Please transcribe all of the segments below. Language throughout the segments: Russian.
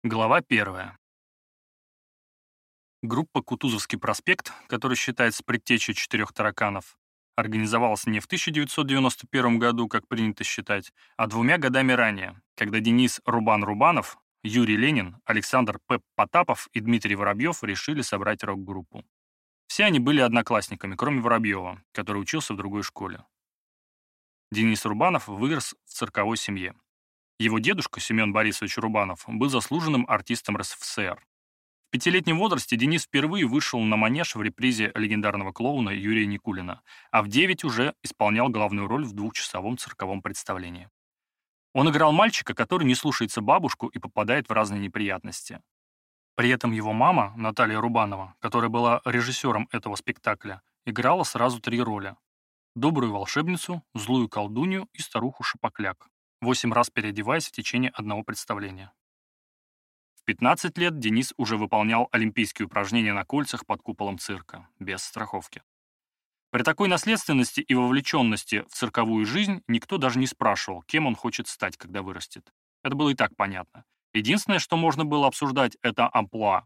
Глава 1. Группа «Кутузовский проспект», который считается предтечей «Четырех тараканов», организовалась не в 1991 году, как принято считать, а 2 годами ранее, когда Денис Рубан-Рубанов, Юрий Ленин, Александр П. Потапов и Дмитрий Воробьев решили собрать рок-группу. Все они были одноклассниками, кроме Воробьева, который учился в другой школе. Денис Рубанов вырос в цирковой семье. Его дедушка, Семен Борисович Рубанов, был заслуженным артистом РСФСР. В пятилетнем возрасте Денис впервые вышел на манеж в репризе легендарного клоуна Юрия Никулина, а в 9 уже исполнял главную роль в 2-часовом цирковом представлении. Он играл мальчика, который не слушается бабушку и попадает в разные неприятности. При этом его мама, Наталья Рубанова, которая была режиссером этого спектакля, играла сразу 3 роли: добрую волшебницу, злую колдунью и старуху Шапокляк, 8 раз переодеваясь в течение одного представления. В 15 лет Денис уже выполнял олимпийские упражнения на кольцах под куполом цирка, без страховки. При такой наследственности и вовлеченности в цирковую жизнь никто даже не спрашивал, кем он хочет стать, когда вырастет. Это было и так понятно. Единственное, что можно было обсуждать, это амплуа.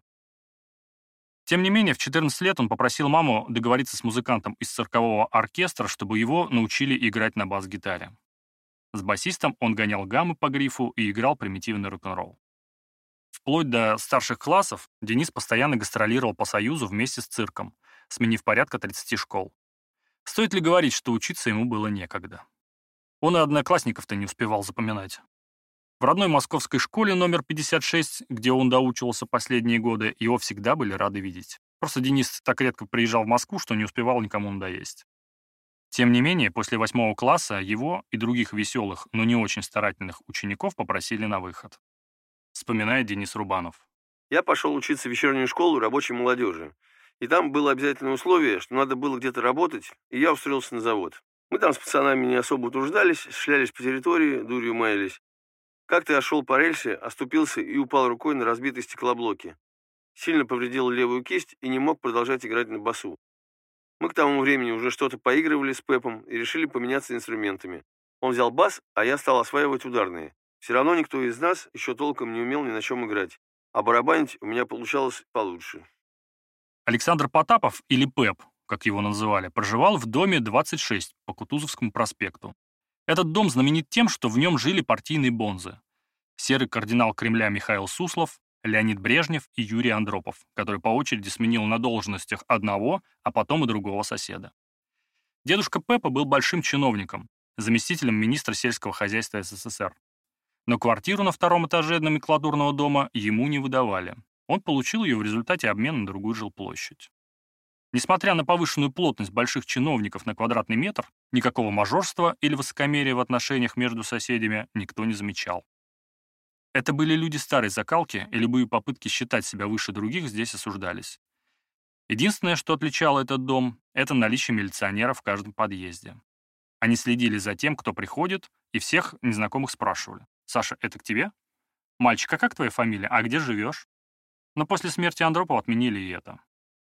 Тем не менее, в 14 лет он попросил маму договориться с музыкантом из циркового оркестра, чтобы его научили играть на бас-гитаре. С басистом он гонял гаммы по грифу и играл примитивный рок-н-ролл. Вплоть до старших классов Денис постоянно гастролировал по Союзу вместе с цирком, сменив порядка 30 школ. Стоит ли говорить, что учиться ему было некогда? Он и одноклассников-то не успевал запоминать. В родной московской школе номер 56, где он доучивался последние годы, его всегда были рады видеть. Просто Денис так редко приезжал в Москву, что не успевал никому надоесть. Тем не менее, после 8 класса его и других веселых, но не очень старательных учеников попросили на выход. Вспоминает Денис Рубанов. Я пошел учиться в вечернюю школу рабочей молодежи. И там было обязательное условие, что надо было где-то работать, и я устроился на завод. Мы там с пацанами не особо утруждались, шлялись по территории, дурью маялись. Как-то я шел по рельсе, оступился и упал рукой на разбитые стеклоблоки. Сильно повредил левую кисть и не мог продолжать играть на басу. Мы к тому времени уже что-то поигрывали с Пепом и решили поменяться инструментами. Он взял бас, а я стал осваивать ударные. Все равно никто из нас еще толком не умел ни на чем играть, а барабанить у меня получалось получше. Александр Потапов, или Пеп, как его называли, проживал в доме 26 по Кутузовскому проспекту. Этот дом знаменит тем, что в нем жили партийные бонзы: серый кардинал Кремля Михаил Суслов, Леонид Брежнев и Юрий Андропов, который по очереди сменил на должностях одного, а потом и другого соседа. Дедушка Пепа был большим чиновником, заместителем министра сельского хозяйства СССР. Но квартиру на 2-м этаже номенклатурного дома ему не выдавали. Он получил ее в результате обмена на другую жилплощадь. Несмотря на повышенную плотность больших чиновников на квадратный метр, никакого мажорства или высокомерия в отношениях между соседями никто не замечал. Это были люди старой закалки, и любые попытки считать себя выше других здесь осуждались. Единственное, что отличало этот дом, это наличие милиционеров в каждом подъезде. Они следили за тем, кто приходит, и всех незнакомых спрашивали: «Саша, это к тебе? Мальчик, а как твоя фамилия? А где живешь?» Но после смерти Андропова отменили и это.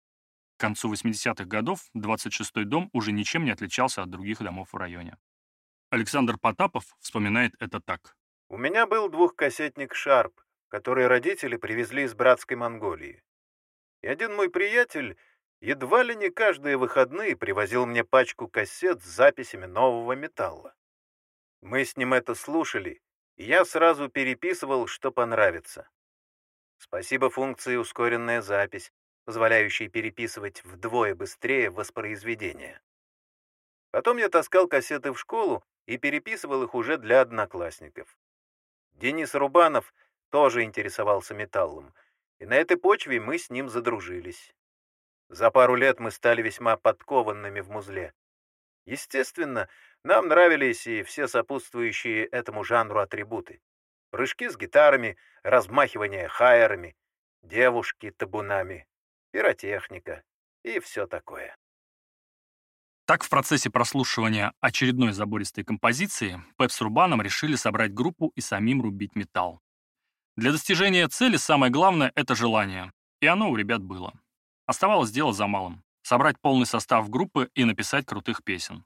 К концу 80-х годов 26-й дом уже ничем не отличался от других домов в районе. Александр Потапов вспоминает это так. У меня был двухкассетник «Шарп», который родители привезли из братской Монголии. И один мой приятель едва ли не каждые выходные привозил мне пачку кассет с записями нового металла. Мы с ним это слушали, и я сразу переписывал, что понравится. Спасибо функции «Ускоренная запись», позволяющей переписывать вдвое быстрее воспроизведения. Потом я таскал кассеты в школу и переписывал их уже для одноклассников. Денис Рубанов тоже интересовался металлом, и на этой почве мы с ним задружились. За пару лет мы стали весьма подкованными в музле. Естественно, нам нравились и все сопутствующие этому жанру атрибуты: прыжки с гитарами, размахивание хайерами, девушки табунами, пиротехника и все такое. Так, в процессе прослушивания очередной забористой композиции Пеп с Рубаном решили собрать группу и самим рубить металл. Для достижения цели самое главное — это желание, и оно у ребят было. Оставалось дело за малым — собрать полный состав группы и написать крутых песен.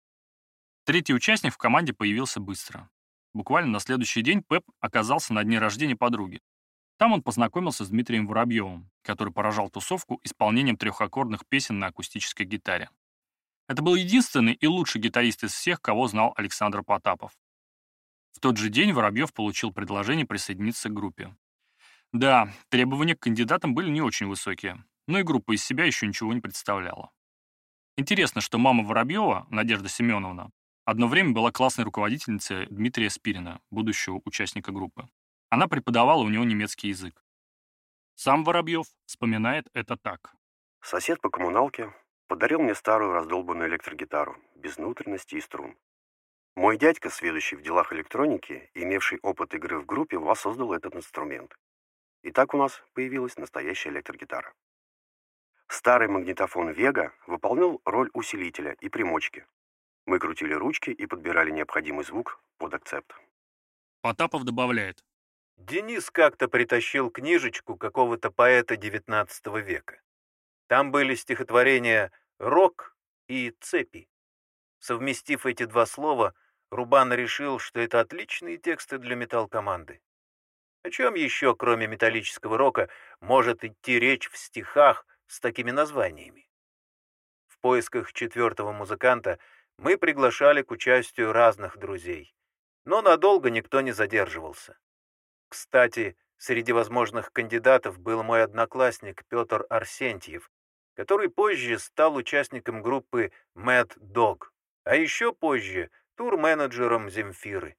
Третий участник в команде появился быстро. Буквально на следующий день Пеп оказался на дне рождения подруги. Там он познакомился с Дмитрием Воробьевым, который поражал тусовку исполнением трехаккордных песен на акустической гитаре. Это был единственный и лучший гитарист из всех, кого знал Александр Потапов. В тот же день Воробьев получил предложение присоединиться к группе. Да, требования к кандидатам были не очень высокие, но и группа из себя еще ничего не представляла. Интересно, что мама Воробьева, Надежда Семеновна, одно время была классной руководительницей Дмитрия Спирина, будущего участника группы. Она преподавала у него немецкий язык. Сам Воробьев вспоминает это так. Сосед по коммуналке подарил мне старую раздолбанную электрогитару, без внутренности и струн. Мой дядька, сведущий в делах электроники, имевший опыт игры в группе, воссоздал этот инструмент. И так у нас появилась настоящая электрогитара. Старый магнитофон «Вега» выполнял роль усилителя и примочки. Мы крутили ручки и подбирали необходимый звук под акцепт. Потапов добавляет. Денис как-то притащил книжечку какого-то поэта XIX века. Там были стихотворения «Рок» и «Цепи». Совместив эти два слова, Рубан решил, что это отличные тексты для металл-команды. О чем еще, кроме металлического рока, может идти речь в стихах с такими названиями? В поисках четвертого музыканта мы приглашали к участию разных друзей, но надолго никто не задерживался. Кстати, среди возможных кандидатов был мой одноклассник Петр Арсентьев, который позже стал участником группы Mad Dog, а еще позже тур-менеджером Земфиры.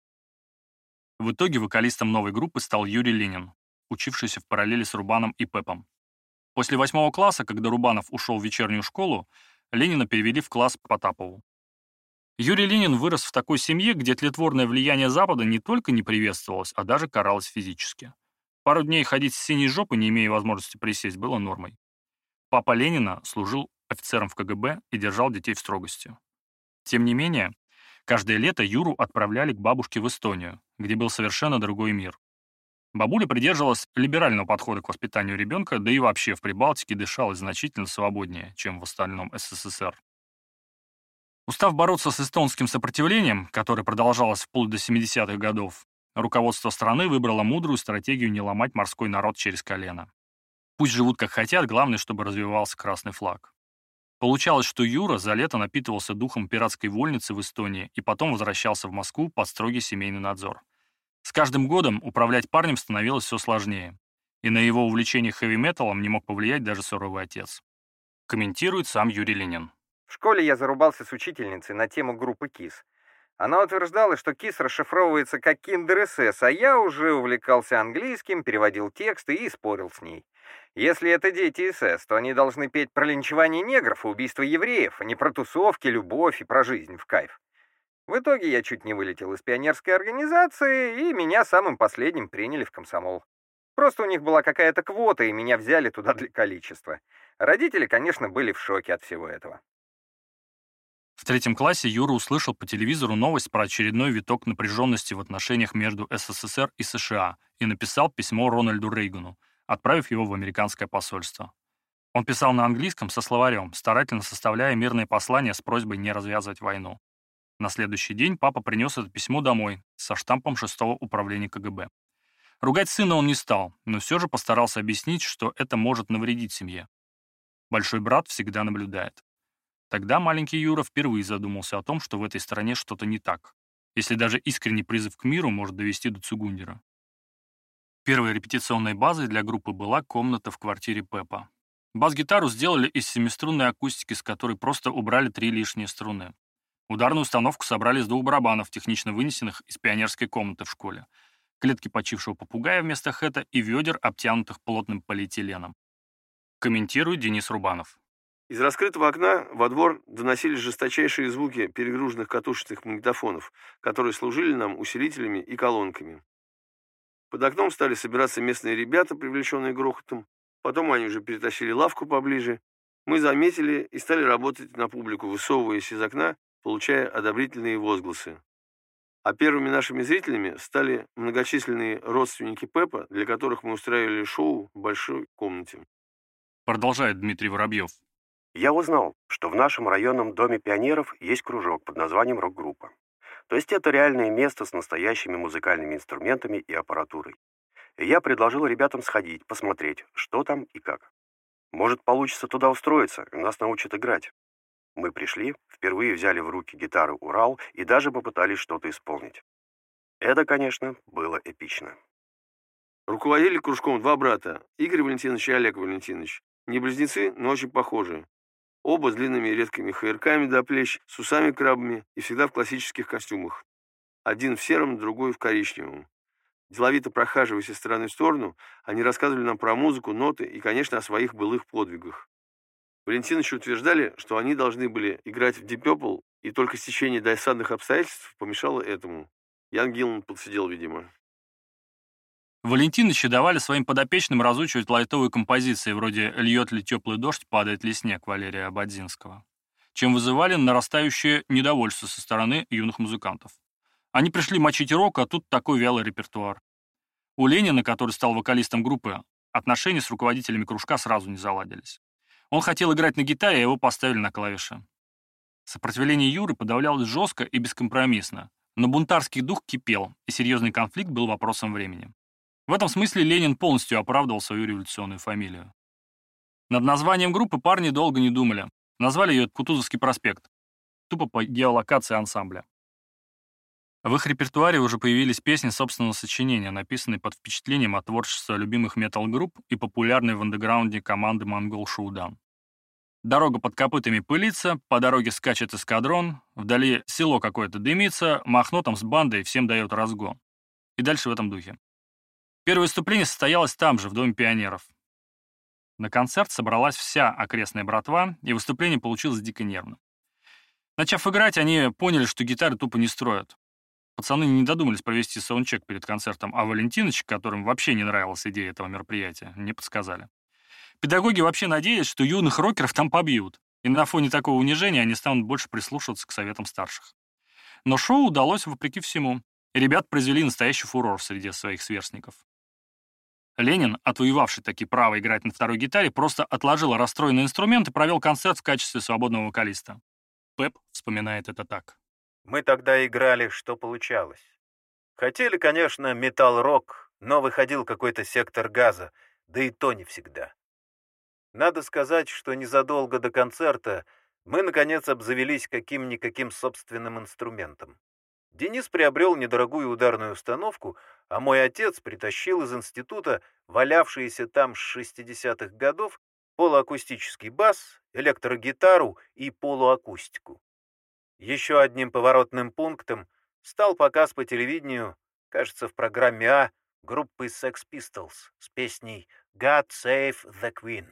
В итоге вокалистом новой группы стал Юрий Ленин, учившийся в параллели с Рубаном и Пепом. После 8 класса, когда Рубанов ушел в вечернюю школу, Ленина перевели в класс к Потапову. Юрий Ленин вырос в такой семье, где тлетворное влияние Запада не только не приветствовалось, а даже каралось физически. Пару дней ходить с синей жопой, не имея возможности присесть, было нормой. Папа Ленина служил офицером в КГБ и держал детей в строгости. Тем не менее, каждое лето Юру отправляли к бабушке в Эстонию, где был совершенно другой мир. Бабуля придерживалась либерального подхода к воспитанию ребенка, да и вообще в Прибалтике дышалось значительно свободнее, чем в остальном СССР. Устав бороться с эстонским сопротивлением, которое продолжалось вплоть до 70-х годов, руководство страны выбрало мудрую стратегию не ломать морской народ через колено. Пусть живут как хотят, главное, чтобы развивался красный флаг. Получалось, что Юра за лето напитывался духом пиратской вольницы в Эстонии и потом возвращался в Москву под строгий семейный надзор. С каждым годом управлять парнем становилось все сложнее, и на его увлечение хэви-металом не мог повлиять даже суровый отец. Комментирует сам Юрий Ленин. В школе я зарубался с учительницей на тему группы KISS. Она утверждала, что KISS расшифровывается как Kinder SS, а я уже увлекался английским, переводил тексты и спорил с ней. Если это дети СС, то они должны петь про линчевание негров и убийство евреев, а не про тусовки, любовь и про жизнь в кайф. В итоге я чуть не вылетел из пионерской организации, и меня самым последним приняли в комсомол. Просто у них была какая-то квота, и меня взяли туда для количества. Родители, конечно, были в шоке от всего этого. В 3 классе Юра услышал по телевизору новость про очередной виток напряженности в отношениях между СССР и США и написал письмо Рональду Рейгану, отправив его в американское посольство. Он писал на английском со словарем, старательно составляя мирное послание с просьбой не развязывать войну. На следующий день папа принес это письмо домой со штампом 6-го управления КГБ. Ругать сына он не стал, но все же постарался объяснить, что это может навредить семье. Большой брат всегда наблюдает. Тогда маленький Юра впервые задумался о том, что в этой стране что-то не так, если даже искренний призыв к миру может довести до Цугундера. Первой репетиционной базой для группы была комната в квартире Пепа. Бас-гитару сделали из 7-струнной акустики, с которой просто убрали 3 лишние струны. Ударную установку собрали с 2 барабанов, технично вынесенных из пионерской комнаты в школе, клетки почившего попугая вместо хэта и ведер, обтянутых плотным полиэтиленом. Комментирует Денис Рубанов. Из раскрытого окна во двор доносились жесточайшие звуки перегруженных катушечных магнитофонов, которые служили нам усилителями и колонками. Под окном стали собираться местные ребята, привлеченные грохотом. Потом они уже перетащили лавку поближе. Мы заметили и стали работать на публику, высовываясь из окна, получая одобрительные возгласы. А первыми нашими зрителями стали многочисленные родственники Пепа, для которых мы устраивали шоу в большой комнате. Продолжает Дмитрий Воробьев. Я узнал, что в нашем районном доме пионеров есть кружок под названием «Рок-группа». То есть это реальное место с настоящими музыкальными инструментами и аппаратурой. и я предложил ребятам сходить, посмотреть, что там и как. Может, получится туда устроиться, и нас научат играть. Мы пришли, впервые взяли в руки гитару «Урал» и даже попытались что-то исполнить. Это, конечно, было эпично. Руководили кружком два брата, Игорь Валентинович и Олег Валентинович. Не близнецы, но очень похожие. Оба с длинными редкими хаирками до плеч, с усами-крабами и всегда в классических костюмах. Один в сером, другой в коричневом. Деловито прохаживаясь из стороны в сторону, они рассказывали нам про музыку, ноты и, конечно, о своих былых подвигах. Валентиновичи утверждали, что они должны были играть в Deep Purple, и только стечение досадных обстоятельств помешало этому. Ян Гиллан подсидел, видимо. Валентиновичи давали своим подопечным разучивать лайтовые композиции, вроде «Льет ли теплый дождь, падает ли снег» Валерия Ободзинского, чем вызывали нарастающее недовольство со стороны юных музыкантов. Они пришли мочить рок, а тут такой вялый репертуар. У Ленина, который стал вокалистом группы, отношения с руководителями кружка сразу не заладились. Он хотел играть на гитаре, а его поставили на клавиши. Сопротивление Юры подавлялось жестко и бескомпромиссно, но бунтарский дух кипел, и серьезный конфликт был вопросом времени. В этом смысле Ленин полностью оправдывал свою революционную фамилию. Над названием группы парни долго не думали. Назвали ее Кутузовский проспект, тупо по геолокации ансамбля. В их репертуаре уже появились песни собственного сочинения, написанные под впечатлением от творчества любимых метал-групп и популярной в андеграунде команды «Монгол Шуудан». Дорога под копытами пылится, по дороге скачет эскадрон, вдали село какое-то дымится, Махно там с бандой всем дает разгон. И дальше в этом духе. Первое выступление состоялось там же, в Доме пионеров. На концерт собралась вся окрестная братва, и выступление получилось дико нервным. Начав играть, они поняли, что гитары тупо не строят. Пацаны не додумались провести саундчек перед концертом, а Валентинович, которым вообще не нравилась идея этого мероприятия, не подсказали. Педагоги вообще надеялись, что юных рокеров там побьют, и на фоне такого унижения они станут больше прислушиваться к советам старших. Но шоу удалось вопреки всему, и ребят произвели настоящий фурор среди своих сверстников. Ленин, отвоевавший таки право играть на второй гитаре, просто отложил расстроенный инструмент и провел концерт в качестве свободного вокалиста. Пеп вспоминает это так. Мы тогда играли, что получалось. Хотели, конечно, металл-рок, но выходил какой-то сектор газа, да и то не всегда. Надо сказать, что незадолго до концерта мы, наконец, обзавелись каким-никаким собственным инструментом. Денис приобрел недорогую ударную установку, а мой отец притащил из института валявшиеся там с 60-х годов полуакустический бас, электрогитару и полуакустику. Еще одним поворотным пунктом стал показ по телевидению, кажется, в программе А, группы Sex Pistols с песней «God Save the Queen».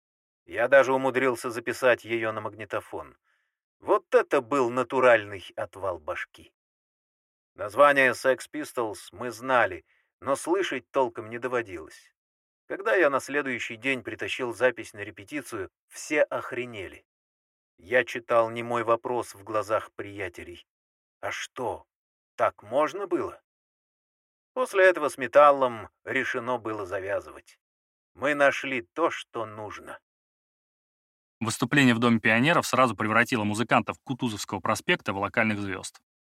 Я даже умудрился записать ее на магнитофон. Вот это был натуральный отвал башки. Название Sex Pistols мы знали, но слышать толком не доводилось. Когда я на следующий день притащил запись на репетицию, все охренели. Я читал немой вопрос в глазах приятелей. А что, так можно было? После этого с металлом решено было завязывать. Мы нашли то, что нужно. Выступление в Доме пионеров сразу превратило музыкантов Кутузовского проспекта в локальных звезд.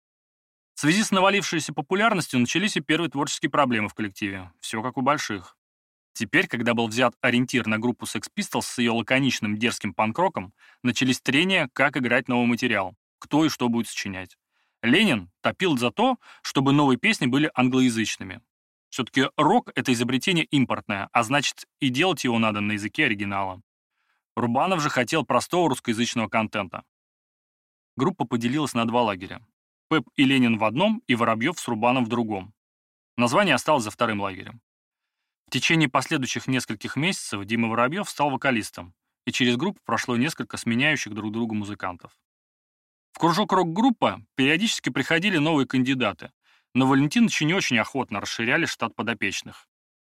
В связи с навалившейся популярностью начались и первые творческие проблемы в коллективе. Все как у больших. Теперь, когда был взят ориентир на группу Sex Pistols с ее лаконичным дерзким панк-роком, начались трения, как играть новый материал, кто и что будет сочинять. Ленин топил за то, чтобы новые песни были англоязычными. Все-таки рок — это изобретение импортное, а значит, и делать его надо на языке оригинала. Рубанов же хотел простого русскоязычного контента. Группа поделилась на два лагеря. Пеп и Ленин в одном, и Воробьев с Рубаном в другом. Название осталось за вторым лагерем. В течение последующих нескольких месяцев Дима Воробьев стал вокалистом, и через группу прошло несколько сменяющих друг друга музыкантов. В кружок рок-группа периодически приходили новые кандидаты, но Валентиновичи не очень охотно расширяли штат подопечных.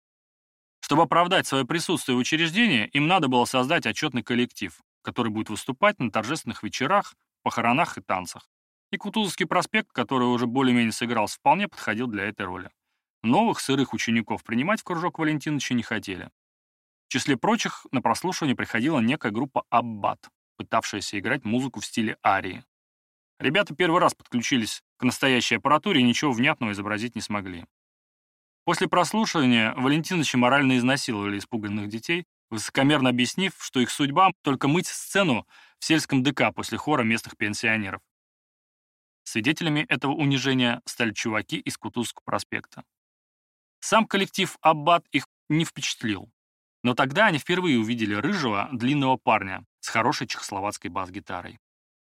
Чтобы оправдать свое присутствие в учреждении, им надо было создать отчетный коллектив, который будет выступать на торжественных вечерах, похоронах и танцах. И Кутузовский проспект, который уже более-менее сыгрался, вполне подходил для этой роли. Новых сырых учеников принимать в кружок Валентиновича не хотели. В числе прочих на прослушивание приходила некая группа «Аббат», пытавшаяся играть музыку в стиле арии. Ребята первый раз подключились к настоящей аппаратуре и ничего внятного изобразить не смогли. После прослушивания Валентиновича морально изнасиловали испуганных детей, высокомерно объяснив, что их судьба — только мыть сцену в сельском ДК после хора местных пенсионеров. Свидетелями этого унижения стали чуваки из Кутузовского проспекта. Сам коллектив «Аббат» их не впечатлил, но тогда они впервые увидели рыжего, длинного парня с хорошей чехословацкой бас-гитарой.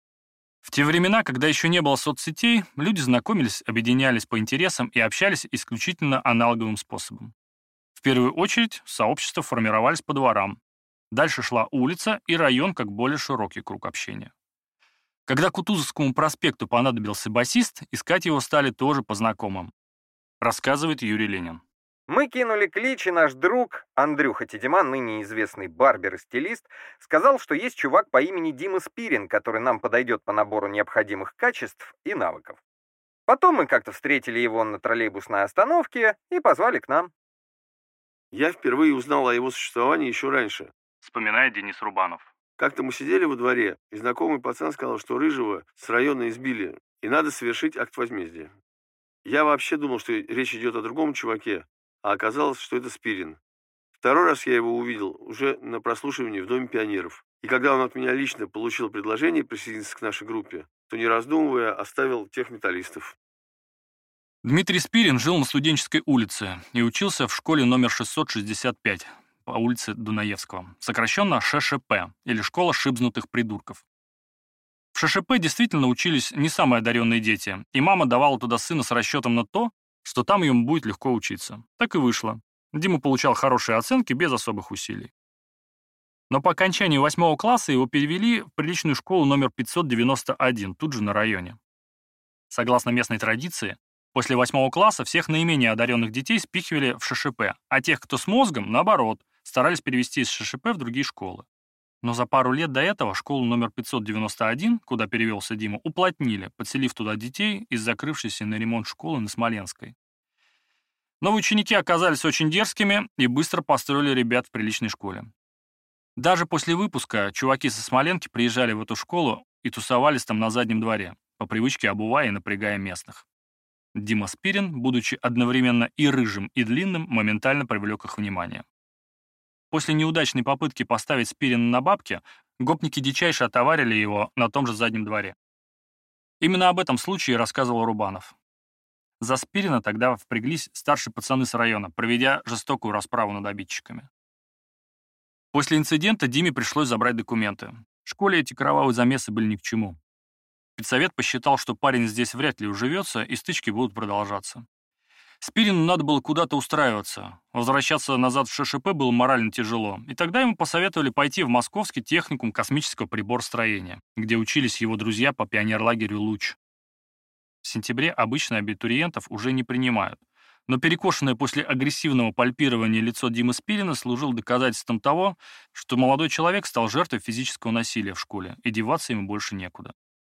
В те времена, когда еще не было соцсетей, люди знакомились, объединялись по интересам и общались исключительно аналоговым способом. В первую очередь сообщества формировались по дворам. Дальше шла улица и район как более широкий круг общения. Когда Кутузовскому проспекту понадобился басист, искать его стали тоже по знакомым, рассказывает Юрий Ленин. Мы кинули клич, и наш друг Андрюха Тедеман, ныне известный барбер и стилист, сказал, что есть чувак по имени Дима Спирин, который нам подойдет по набору необходимых качеств и навыков. Потом мы как-то встретили его на троллейбусной остановке и позвали к нам. Я впервые узнал о его существовании еще раньше, Вспоминает Денис Рубанов. Как-то мы сидели во дворе, и знакомый пацан сказал, что рыжего с района избили, и надо совершить акт возмездия. Я вообще думал, что речь идет о другом чуваке, а оказалось, что это Спирин. Второй раз я его увидел уже на прослушивании в Доме пионеров. И когда он от меня лично получил предложение присоединиться к нашей группе, то, не раздумывая, оставил тех металлистов. Дмитрий Спирин жил на Студенческой улице и учился в школе номер 665 по улице Дунаевского, сокращенно ШШП, или Школа шибзнутых придурков. В ШШП действительно учились не самые одаренные дети, и мама давала туда сына с расчетом на то, что там ему будет легко учиться. Так и вышло. Дима получал хорошие оценки без особых усилий. Но по окончании 8 класса его перевели в приличную школу номер 591, тут же на районе. Согласно местной традиции, после 8 класса всех наименее одаренных детей спихивали в ШШП, а тех, кто с мозгом, наоборот, старались перевести из ШШП в другие школы. Но за пару лет до этого школу номер 591, куда перевелся Дима, уплотнили, подселив туда детей из закрывшейся на ремонт школы на Смоленской. Новые ученики оказались очень дерзкими и быстро построили ребят в приличной школе. Даже после выпуска чуваки со Смоленки приезжали в эту школу и тусовались там на заднем дворе, по привычке обувая и напрягая местных. Дима Спирин, будучи одновременно и рыжим, и длинным, моментально привлек их внимание. После неудачной попытки поставить Спирина на бабки, гопники дичайше отоварили его на том же заднем дворе. Именно об этом случае рассказывал Рубанов. За Спирина тогда впряглись старшие пацаны с района, проведя жестокую расправу над обидчиками. После инцидента Диме пришлось забрать документы. В школе эти кровавые замесы были ни к чему. Педсовет посчитал, что парень здесь вряд ли уживется, и стычки будут продолжаться. Спирину надо было куда-то устраиваться. Возвращаться назад в ШШП было морально тяжело, и тогда ему посоветовали пойти в Московский техникум космического приборостроения, где учились его друзья по пионерлагерю «Луч». В сентябре обычно абитуриентов уже не принимают, но перекошенное после агрессивного пальпирования лицо Димы Спирина служило доказательством того, что молодой человек стал жертвой физического насилия в школе, и деваться ему больше некуда.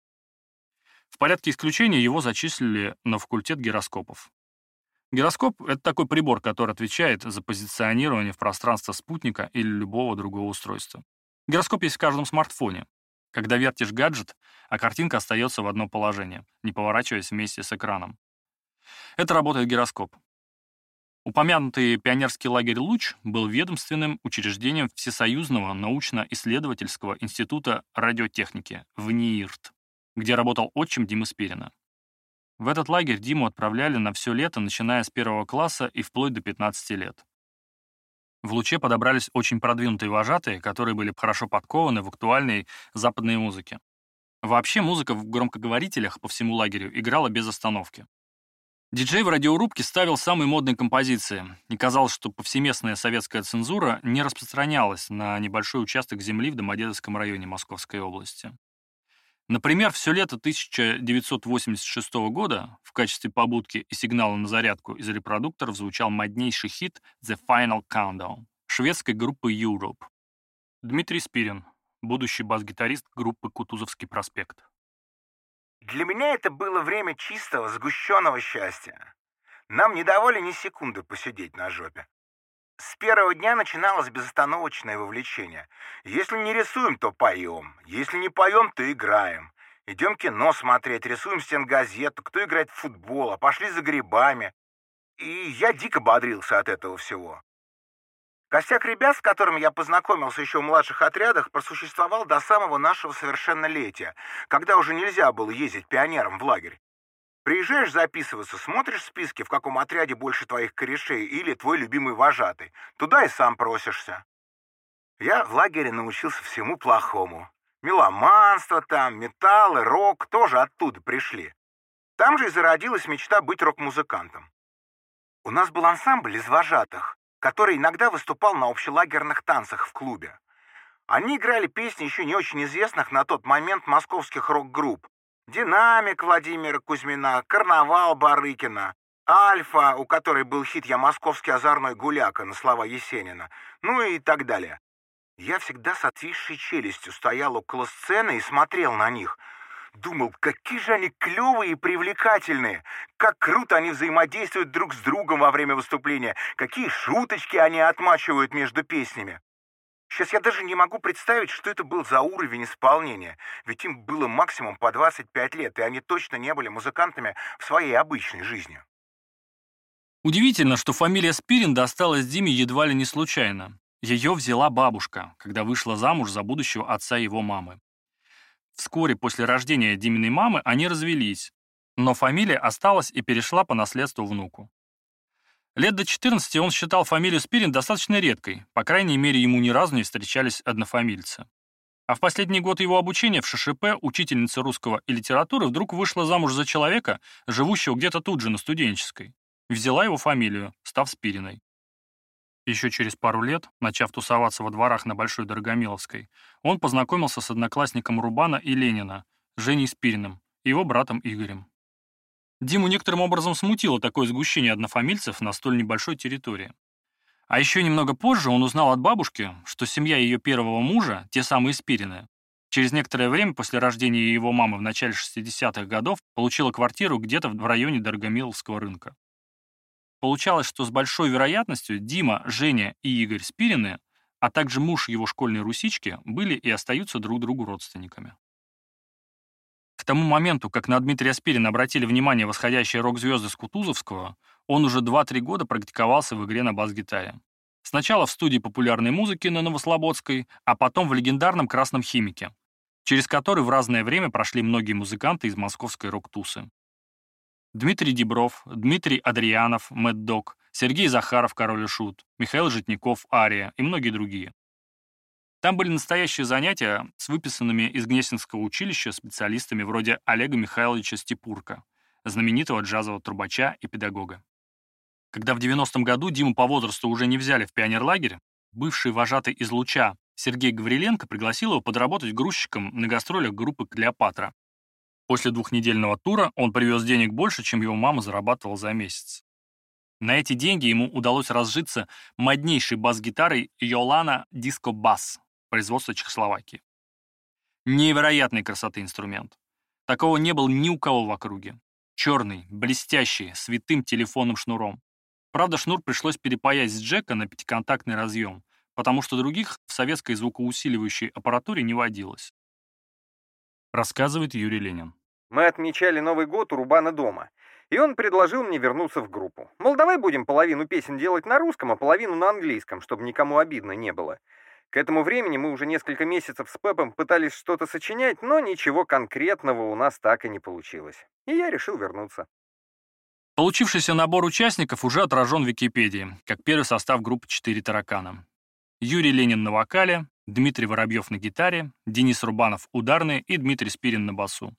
В порядке исключения его зачислили на факультет гироскопов. Гироскоп — это такой прибор, который отвечает за позиционирование в пространстве спутника или любого другого устройства. Гироскоп есть в каждом смартфоне. Когда вертишь гаджет, а картинка остается в одном положении, не поворачиваясь вместе с экраном. Это работает гироскоп. Упомянутый пионерский лагерь «Луч» был ведомственным учреждением Всесоюзного научно-исследовательского института радиотехники ВНИИРТ, где работал отчим Димы Спирина. В этот лагерь Диму отправляли на все лето, начиная с 1 класса и вплоть до 15 лет. В «Луче» подобрались очень продвинутые вожатые, которые были хорошо подкованы в актуальной западной музыке. Вообще музыка в громкоговорителях по всему лагерю играла без остановки. Диджей в радиорубке ставил самые модные композиции, и казалось, что повсеместная советская цензура не распространялась на небольшой участок земли в Домодедовском районе Московской области. Например, все лето 1986 года в качестве побудки и сигнала на зарядку из репродукторов звучал моднейший хит «The Final Countdown» шведской группы Europe. Дмитрий Спирин, будущий бас-гитарист группы «Кутузовский проспект». Для меня это было время чистого, сгущенного счастья. Нам не давали ни секунды посидеть на жопе. С первого дня начиналось безостановочное вовлечение. Если не рисуем, то поем. Если не поем, то играем. Идем кино смотреть, рисуем стенгазету, кто играет в футбол, а пошли за грибами. И я дико бодрился от этого всего. Костяк ребят, с которыми я познакомился еще в младших отрядах, просуществовал до самого нашего совершеннолетия, когда уже нельзя было ездить пионером в лагерь. Приезжаешь записываться, смотришь списки, в каком отряде больше твоих корешей или твой любимый вожатый. Туда и сам просишься. Я в лагере научился всему плохому. Меломанство там, металл и рок тоже оттуда пришли. Там же и зародилась мечта быть рок-музыкантом. У нас был ансамбль из вожатых, который иногда выступал на общелагерных танцах в клубе. Они играли песни еще не очень известных на тот момент московских рок-групп. «Динамик» Владимира Кузьмина, «Карнавал» Барыкина, «Альфа», у которой был хит «Я московский озорной гуляка» на слова Есенина, ну и так далее. Я всегда с отвисшей челюстью стоял около сцены и смотрел на них. Думал, какие же они клевые и привлекательные, как круто они взаимодействуют друг с другом во время выступления, какие шуточки они отмачивают между песнями. Сейчас я даже не могу представить, что это был за уровень исполнения, ведь им было максимум по 25 лет, и они точно не были музыкантами в своей обычной жизни. Удивительно, что фамилия Спирин досталась Диме едва ли не случайно. Ее взяла бабушка, когда вышла замуж за будущего отца его мамы. Вскоре после рождения Диминой мамы они развелись, но фамилия осталась и перешла по наследству внуку. Лет до 14 он считал фамилию Спирин достаточно редкой, по крайней мере, ему ни разу не встречались однофамильцы. А в последний год его обучения в ШШП учительница русского и литературы вдруг вышла замуж за человека, живущего где-то тут же на Студенческой, и взяла его фамилию, став Спириной. Еще через пару лет, начав тусоваться во дворах на Большой Дорогомиловской, он познакомился с одноклассником Рубана и Ленина, Женей Спириным, и его братом Игорем. Диму некоторым образом смутило такое сгущение однофамильцев на столь небольшой территории. А еще немного позже он узнал от бабушки, что семья ее первого мужа, те самые Спирины, через некоторое время после рождения его мамы в начале 60-х годов получила квартиру где-то в районе Дорогомиловского рынка. Получалось, что с большой вероятностью Дима, Женя и Игорь Спирины, а также муж его школьной русички, были и остаются друг другу родственниками. К тому моменту, как на Дмитрия Спирина обратили внимание восходящие рок-звезды с Кутузовского, он уже 2-3 года практиковался в игре на бас-гитаре. Сначала в студии популярной музыки на Новослободской, а потом в легендарном «Красном химике», через который в разное время прошли многие музыканты из московской рок-тусы. Дмитрий Дибров, Дмитрий Адрианов, Мэд Дог, Сергей Захаров, Король и Шут, Михаил Житников, Ария и многие другие. Там были настоящие занятия с выписанными из Гнесинского училища специалистами вроде Олега Михайловича Степурка, знаменитого джазового трубача и педагога. Когда в 90-м году Диму по возрасту уже не взяли в пионерлагерь, бывший вожатый из Луча Сергей Гавриленко пригласил его подработать грузчиком на гастролях группы «Клеопатра». После 2-недельного тура он привез денег больше, чем его мама зарабатывала за месяц. На эти деньги ему удалось разжиться моднейшей бас-гитарой Йолана Диско Бас, производства Чехословакии. Невероятной красоты инструмент. Такого не было ни у кого в округе. Черный, блестящий, с витым телефонным шнуром. Правда, шнур пришлось перепаять с джека на 5-контактный разъем, потому что других в советской звукоусиливающей аппаратуре не водилось. Рассказывает Юрий Ленин. Мы отмечали Новый год у Рубана дома, и он предложил мне вернуться в группу. Мол, давай будем половину песен делать на русском, а половину на английском, чтобы никому обидно не было. К этому времени мы уже несколько месяцев с Пепом пытались что-то сочинять, но ничего конкретного у нас так и не получилось. И я решил вернуться. Получившийся набор участников уже отражен в Википедии, как первый состав группы «Четыре таракана». Юрий Ленин на вокале, Дмитрий Воробьев на гитаре, Денис Рубанов ударный и Дмитрий Спирин на басу.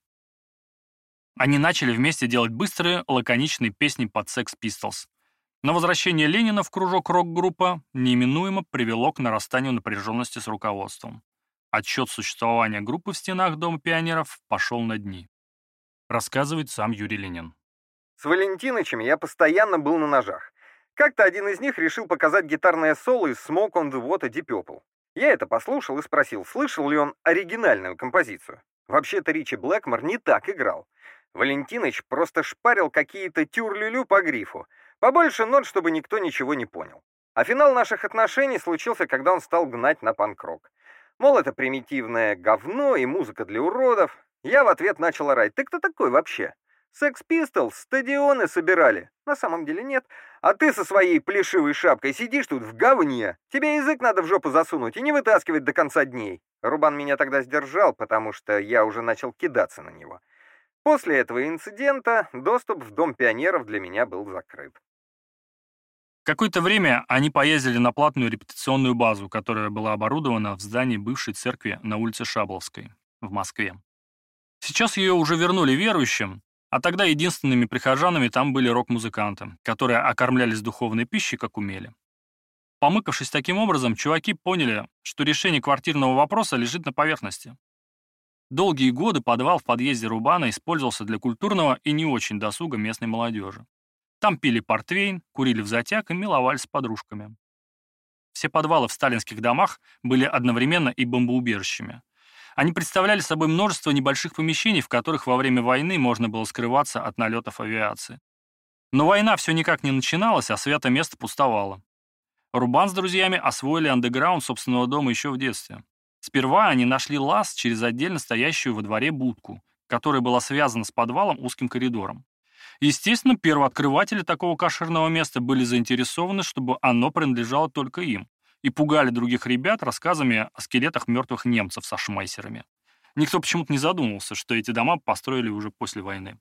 Они начали вместе делать быстрые, лаконичные песни под Sex Pistols. Но возвращение Ленина в кружок рок-группа неименуемо привело к нарастанию напряженности с руководством. Отсчет существования группы в стенах Дома пионеров пошел на дни. Рассказывает сам Юрий Ленин. С Валентинычем я постоянно был на ножах. Как-то один из них решил показать гитарное соло из Smoke on the Water Deep Purple. Я это послушал и спросил, слышал ли он оригинальную композицию. Вообще-то Ричи Блэкмор не так играл. Валентиныч просто шпарил какие-то тюр-люлю по грифу. Побольше нот, чтобы никто ничего не понял. А финал наших отношений случился, когда он стал гнать на панк-рок. Мол, это примитивное говно и музыка для уродов. Я в ответ начал орать. Ты кто такой вообще? Sex Pistols стадионы собирали. На самом деле нет. А ты со своей плешивой шапкой сидишь тут в говне. Тебе язык надо в жопу засунуть и не вытаскивать до конца дней. Рубан меня тогда сдержал, потому что я уже начал кидаться на него. После этого инцидента доступ в Дом пионеров для меня был закрыт. Какое-то время они поездили на платную репетиционную базу, которая была оборудована в здании бывшей церкви на улице Шабловской в Москве. Сейчас ее уже вернули верующим, а тогда единственными прихожанами там были рок-музыканты, которые окормлялись духовной пищей, как умели. Помыкавшись таким образом, чуваки поняли, что решение квартирного вопроса лежит на поверхности. Долгие годы подвал в подъезде Рубана использовался для культурного и не очень досуга местной молодежи. Там пили портвейн, курили в затяг и миловались с подружками. Все подвалы в сталинских домах были одновременно и бомбоубежищами. Они представляли собой множество небольших помещений, в которых во время войны можно было скрываться от налетов авиации. Но война все никак не начиналась, а святое место пустовало. Рубан с друзьями освоили андеграунд собственного дома еще в детстве. Сперва они нашли лаз через отдельно стоящую во дворе будку, которая была связана с подвалом узким коридором. Естественно, первооткрыватели такого кошерного места были заинтересованы, чтобы оно принадлежало только им, и пугали других ребят рассказами о скелетах мертвых немцев со шмайсерами. Никто почему-то не задумывался, что эти дома построили уже после войны.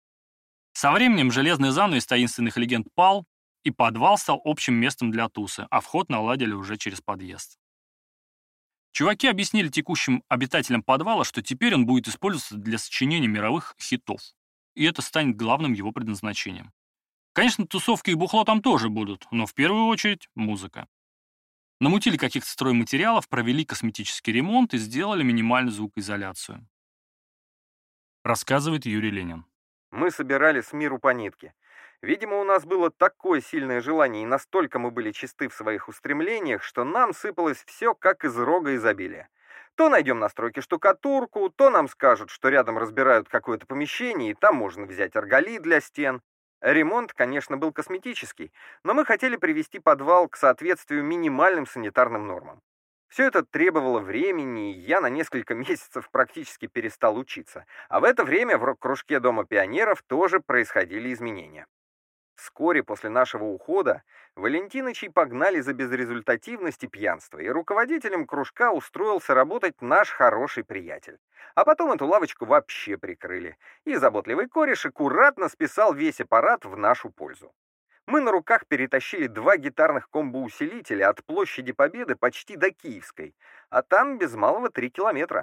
Со временем железный занавес таинственных легенд пал, и подвал стал общим местом для тусы, а вход наладили уже через подъезд. Чуваки объяснили текущим обитателям подвала, что теперь он будет использоваться для сочинения мировых хитов, и это станет главным его предназначением. Конечно, тусовки и бухло там тоже будут, но в первую очередь музыка. Намутили каких-то стройматериалов, провели косметический ремонт и сделали минимальную звукоизоляцию. Рассказывает Юрий Ленин. Мы собирали с миру по нитке. Видимо, у нас было такое сильное желание, и настолько мы были чисты в своих устремлениях, что нам сыпалось все как из рога изобилия. То найдем на стройке штукатурку, то нам скажут, что рядом разбирают какое-то помещение, и там можно взять арголит для стен. Ремонт, конечно, был косметический, но мы хотели привести подвал к соответствию минимальным санитарным нормам. Все это требовало времени, и я на несколько месяцев практически перестал учиться. А в это время в рок-кружке Дома пионеров тоже происходили изменения. Вскоре после нашего ухода Валентинычей погнали за безрезультативность и пьянство, и руководителем кружка устроился работать наш хороший приятель. А потом эту лавочку вообще прикрыли, и заботливый кореш аккуратно списал весь аппарат в нашу пользу. Мы на руках перетащили 2 гитарных комбоусилителя от площади Победы почти до Киевской, а там без малого 3 километра.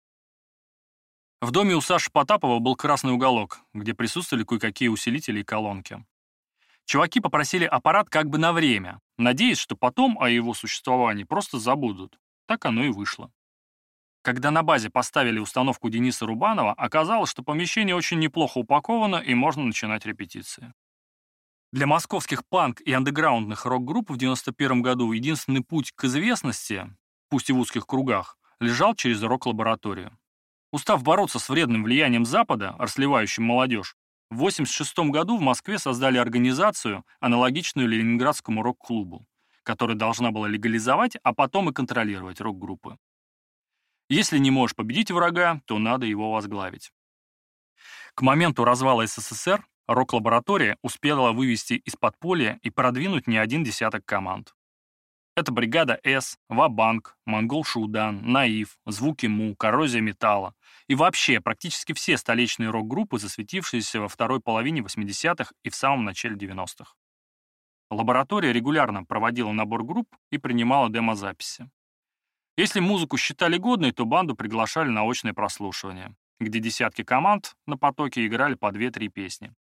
В доме у Саши Потапова был красный уголок, где присутствовали кое-какие усилители и колонки. Чуваки попросили аппарат как бы на время, надеясь, что потом о его существовании просто забудут. Так оно и вышло. Когда на базе поставили установку Дениса Рубанова, оказалось, что помещение очень неплохо упаковано и можно начинать репетиции. Для московских панк и андеграундных рок-групп в 1991 году единственный путь к известности, пусть и в узких кругах, лежал через рок-лабораторию. Устав бороться с вредным влиянием Запада, расливающим молодежь, в 1986 году в Москве создали организацию, аналогичную Ленинградскому рок-клубу, которая должна была легализовать, а потом и контролировать рок-группы. Если не можешь победить врага, то надо его возглавить. К моменту развала СССР рок-лаборатория успела вывести из подполья и продвинуть не один десяток команд. Это «Бригада С», «Ва-Банк», «Монгол Шуудан», «Наив», «Звуки Му», «Коррозия металла» и вообще практически все столичные рок-группы, засветившиеся во второй половине 80-х и в самом начале 90-х. Лаборатория регулярно проводила набор групп и принимала демозаписи. Если музыку считали годной, то банду приглашали на очное прослушивание, где десятки команд на потоке играли по 2-3 песни.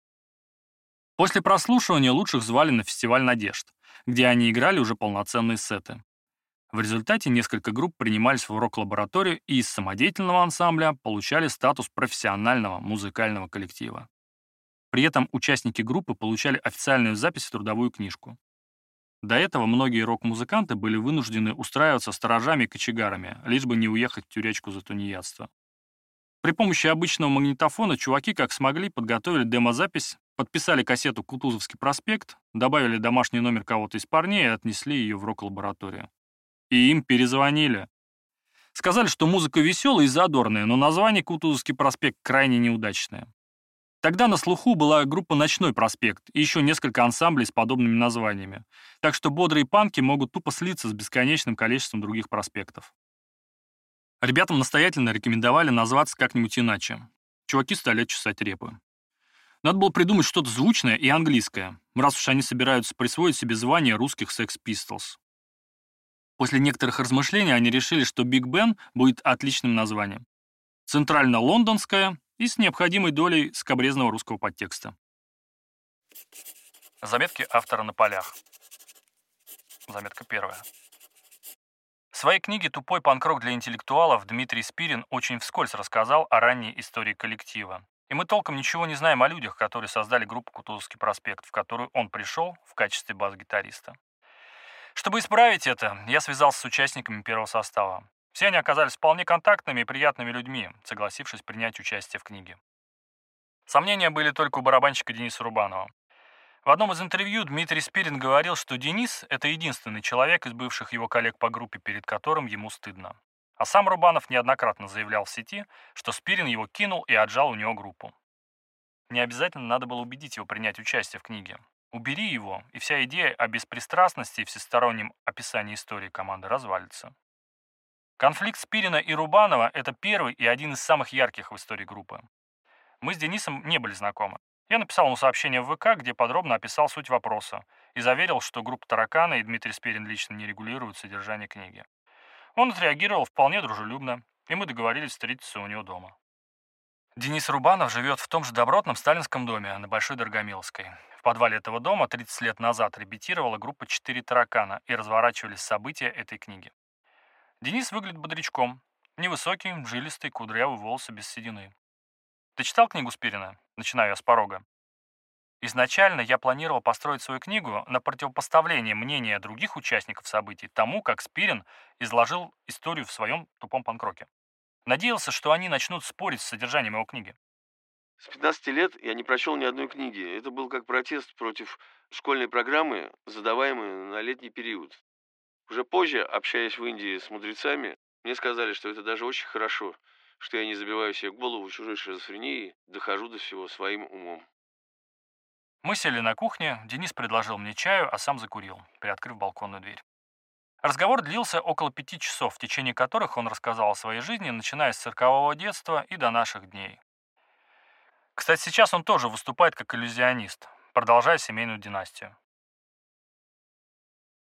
После прослушивания лучших звали на фестиваль «Надежд», где они играли уже полноценные сеты. В результате несколько групп принимались в рок-лабораторию и из самодеятельного ансамбля получали статус профессионального музыкального коллектива. При этом участники группы получали официальную запись в трудовую книжку. До этого многие рок-музыканты были вынуждены устраиваться сторожами и кочегарами, лишь бы не уехать в тюрячку за тунеядство. При помощи обычного магнитофона чуваки как смогли подготовили демозапись, подписали кассету «Кутузовский проспект», добавили домашний номер кого-то из парней и отнесли ее в рок-лабораторию. И им перезвонили. Сказали, что музыка веселая и задорная, но название «Кутузовский проспект» крайне неудачное. Тогда на слуху была группа «Ночной проспект» и еще несколько ансамблей с подобными названиями. Так что бодрые панки могут тупо слиться с бесконечным количеством других проспектов. Ребятам настоятельно рекомендовали назваться как-нибудь иначе. Чуваки стали чесать репы. Надо было придумать что-то звучное и английское, раз уж они собираются присвоить себе звание русских Sex Pistols. После некоторых размышлений они решили, что Big Ben будет отличным названием. Центрально-лондонская и с необходимой долей скабрезного русского подтекста. Заметки автора на полях. Заметка первая. В своей книге «Тупой панк-рок для интеллектуалов» Дмитрий Спирин очень вскользь рассказал о ранней истории коллектива. И мы толком ничего не знаем о людях, которые создали группу «Кутузовский проспект», в которую он пришел в качестве бас-гитариста. Чтобы исправить это, я связался с участниками первого состава. Все они оказались вполне контактными и приятными людьми, согласившись принять участие в книге. Сомнения были только у барабанщика Дениса Рубанова. В одном из интервью Дмитрий Спирин говорил, что Денис – это единственный человек из бывших его коллег по группе, перед которым ему стыдно. А сам Рубанов неоднократно заявлял в сети, что Спирин его кинул и отжал у него группу. Не обязательно надо было убедить его принять участие в книге. Убери его, и вся идея о беспристрастности и всестороннем описании истории команды развалится. Конфликт Спирина и Рубанова – это первый и один из самых ярких в истории группы. Мы с Денисом не были знакомы. Я написал ему сообщение в ВК, где подробно описал суть вопроса и заверил, что группа «Тараканы» и Дмитрий Спирин лично не регулируют содержание книги. Он отреагировал вполне дружелюбно, и мы договорились встретиться у него дома. Денис Рубанов живет в том же добротном сталинском доме на Большой Дорогомиловской. В подвале этого дома 30 лет назад репетировала группа «4 таракана» и разворачивались события этой книги. Денис выглядит бодрячком. Невысокий, жилистый, кудрявый, волосы без седины. Ты читал книгу Спирина? Начинаю я с порога. Изначально я планировал построить свою книгу на противопоставление мнения других участников событий тому, как Спирин изложил историю в своем тупом панк-роке. Надеялся, что они начнут спорить с содержанием его книги. С 15 лет я не прочел ни одной книги. Это был как протест против школьной программы, задаваемой на летний период. Уже позже, общаясь в Индии с мудрецами, мне сказали, что это даже очень хорошо, что я не забиваю себе голову чужой шизофренией, дохожу до всего своим умом. Мы сели на кухне, Денис предложил мне чаю, а сам закурил, приоткрыв балконную дверь. Разговор длился около 5 часов, в течение которых он рассказал о своей жизни, начиная с циркового детства и до наших дней. Кстати, сейчас он тоже выступает как иллюзионист, продолжая семейную династию.